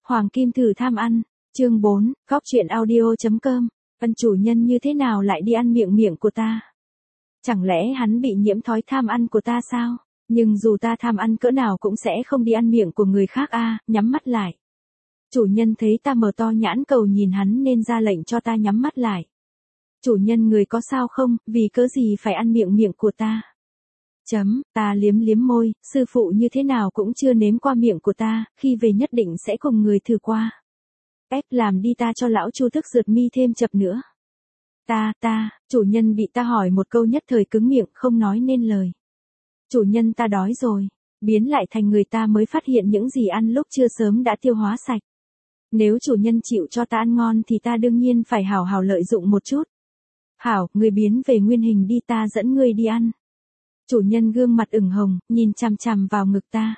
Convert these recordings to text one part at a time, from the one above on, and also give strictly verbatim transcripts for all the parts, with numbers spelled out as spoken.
Hoàng Kim Thử tham ăn, chương bốn, góc chuyện audio.com, ân chủ nhân như thế nào lại đi ăn miệng miệng của ta? Chẳng lẽ hắn bị nhiễm thói tham ăn của ta sao? Nhưng dù ta tham ăn cỡ nào cũng sẽ không đi ăn miệng của người khác a. Nhắm mắt lại. Chủ nhân thấy ta mở to nhãn cầu nhìn hắn nên ra lệnh cho ta nhắm mắt lại. Chủ nhân người có sao không, vì cớ gì phải ăn miệng miệng của ta? Chấm, ta liếm liếm môi, sư phụ như thế nào cũng chưa nếm qua miệng của ta, khi về nhất định sẽ cùng người thử qua. Ép làm đi ta cho lão Chu thức rượt mi thêm chập nữa. Ta, ta, chủ nhân bị ta hỏi một câu nhất thời cứng miệng không nói nên lời. Chủ nhân ta đói rồi, biến lại thành người ta mới phát hiện những gì ăn lúc chưa sớm đã tiêu hóa sạch. Nếu chủ nhân chịu cho ta ăn ngon thì ta đương nhiên phải hảo hảo lợi dụng một chút. Hảo, người biến về nguyên hình đi ta dẫn ngươi đi ăn. Chủ nhân gương mặt ửng hồng, nhìn chằm chằm vào ngực ta.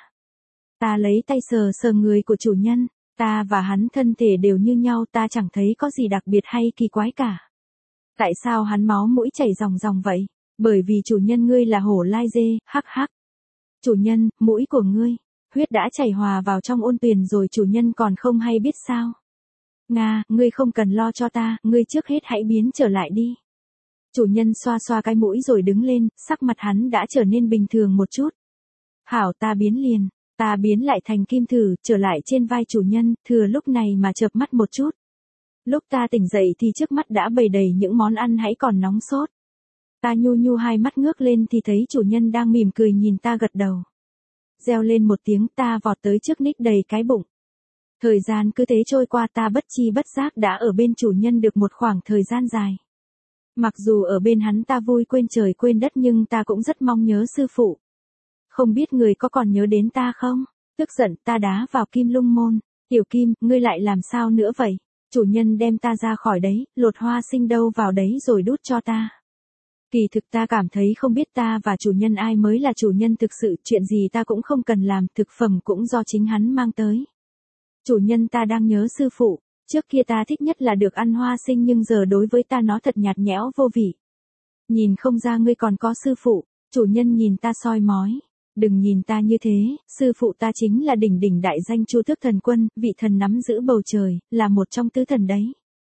Ta lấy tay sờ sờ người của chủ nhân, ta và hắn thân thể đều như nhau, ta chẳng thấy có gì đặc biệt hay kỳ quái cả. Tại sao hắn máu mũi chảy ròng ròng vậy? Bởi vì chủ nhân ngươi là hổ lai dê, hắc hắc. Chủ nhân, mũi của ngươi, huyết đã chảy hòa vào trong ôn tuyền rồi chủ nhân còn không hay biết sao? Nga, ngươi không cần lo cho ta, ngươi trước hết hãy biến trở lại đi. Chủ nhân xoa xoa cái mũi rồi đứng lên, sắc mặt hắn đã trở nên bình thường một chút. Hảo, ta biến liền, ta biến lại thành Kim Thử, trở lại trên vai chủ nhân, thừa lúc này mà chợp mắt một chút. Lúc ta tỉnh dậy thì trước mắt đã bày đầy những món ăn hãy còn nóng sốt. Ta nhu nhu hai mắt ngước lên thì thấy chủ nhân đang mỉm cười nhìn ta gật đầu. Reo lên một tiếng ta vọt tới trước ních đầy cái bụng. Thời gian cứ thế trôi qua ta bất chi bất giác đã ở bên chủ nhân được một khoảng thời gian dài. Mặc dù ở bên hắn ta vui quên trời quên đất nhưng ta cũng rất mong nhớ sư phụ. Không biết người có còn nhớ đến ta không? Tức giận ta đá vào Kim Lung môn. Tiểu Kim, ngươi lại làm sao nữa vậy? Chủ nhân đem ta ra khỏi đấy, lột hoa sinh đâu vào đấy rồi đút cho ta. Kỳ thực ta cảm thấy không biết ta và chủ nhân ai mới là chủ nhân thực sự, chuyện gì ta cũng không cần làm, thực phẩm cũng do chính hắn mang tới. Chủ nhân ta đang nhớ sư phụ, trước kia ta thích nhất là được ăn hoa sinh nhưng giờ đối với ta nó thật nhạt nhẽo vô vị. Nhìn không ra ngươi còn có sư phụ, chủ nhân nhìn ta soi mói. Đừng nhìn ta như thế, sư phụ ta chính là đỉnh đỉnh đại danh Chu Tước Thần Quân, vị thần nắm giữ bầu trời, là một trong tứ thần đấy.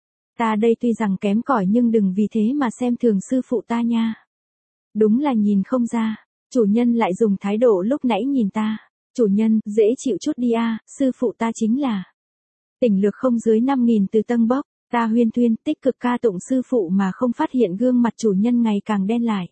Ta đây tuy rằng kém cỏi nhưng đừng vì thế mà xem thường sư phụ ta nha. Đúng là nhìn không ra, chủ nhân lại dùng thái độ lúc nãy nhìn ta. Chủ nhân, dễ chịu chút đi a, sư phụ ta chính là tỉnh lược không dưới năm nghìn từ tân bốc, ta huyên thuyên tích cực ca tụng sư phụ mà không phát hiện gương mặt chủ nhân ngày càng đen lại.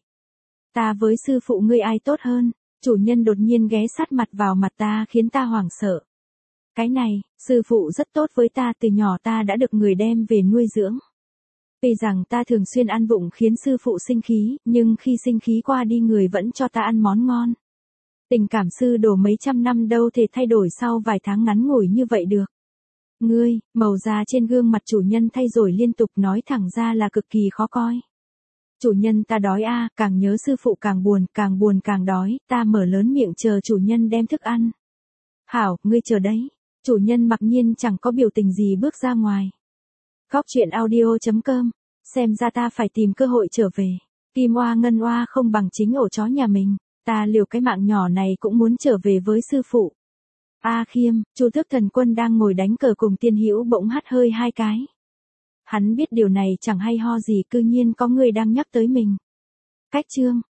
Ta với sư phụ ngươi ai tốt hơn? Chủ nhân đột nhiên ghé sát mặt vào mặt ta khiến ta hoảng sợ. Cái này, sư phụ rất tốt với ta, từ nhỏ ta đã được người đem về nuôi dưỡng. Tuy rằng ta thường xuyên ăn vụng khiến sư phụ sinh khí, nhưng khi sinh khí qua đi người vẫn cho ta ăn món ngon. Tình cảm sư đồ mấy trăm năm đâu thể thay đổi sau vài tháng ngắn ngủi như vậy được. Ngươi, màu da trên gương mặt chủ nhân thay đổi liên tục, nói thẳng ra là cực kỳ khó coi. Chủ nhân ta đói a, càng nhớ sư phụ càng buồn, càng buồn càng đói, ta mở lớn miệng chờ chủ nhân đem thức ăn. Hảo, ngươi chờ đấy. Chủ nhân mặc nhiên chẳng có biểu tình gì bước ra ngoài. Góc chuyện audio.com, xem ra ta phải tìm cơ hội trở về. Kim oa ngân oa không bằng chính ổ chó nhà mình, ta liều cái mạng nhỏ này cũng muốn trở về với sư phụ. A Khiêm, Chu Tước Thần Quân đang ngồi đánh cờ cùng Tiên Hữu bỗng hắt hơi hai cái. Hắn biết điều này chẳng hay ho gì, cư nhiên có người đang nhắc tới mình. Cách chương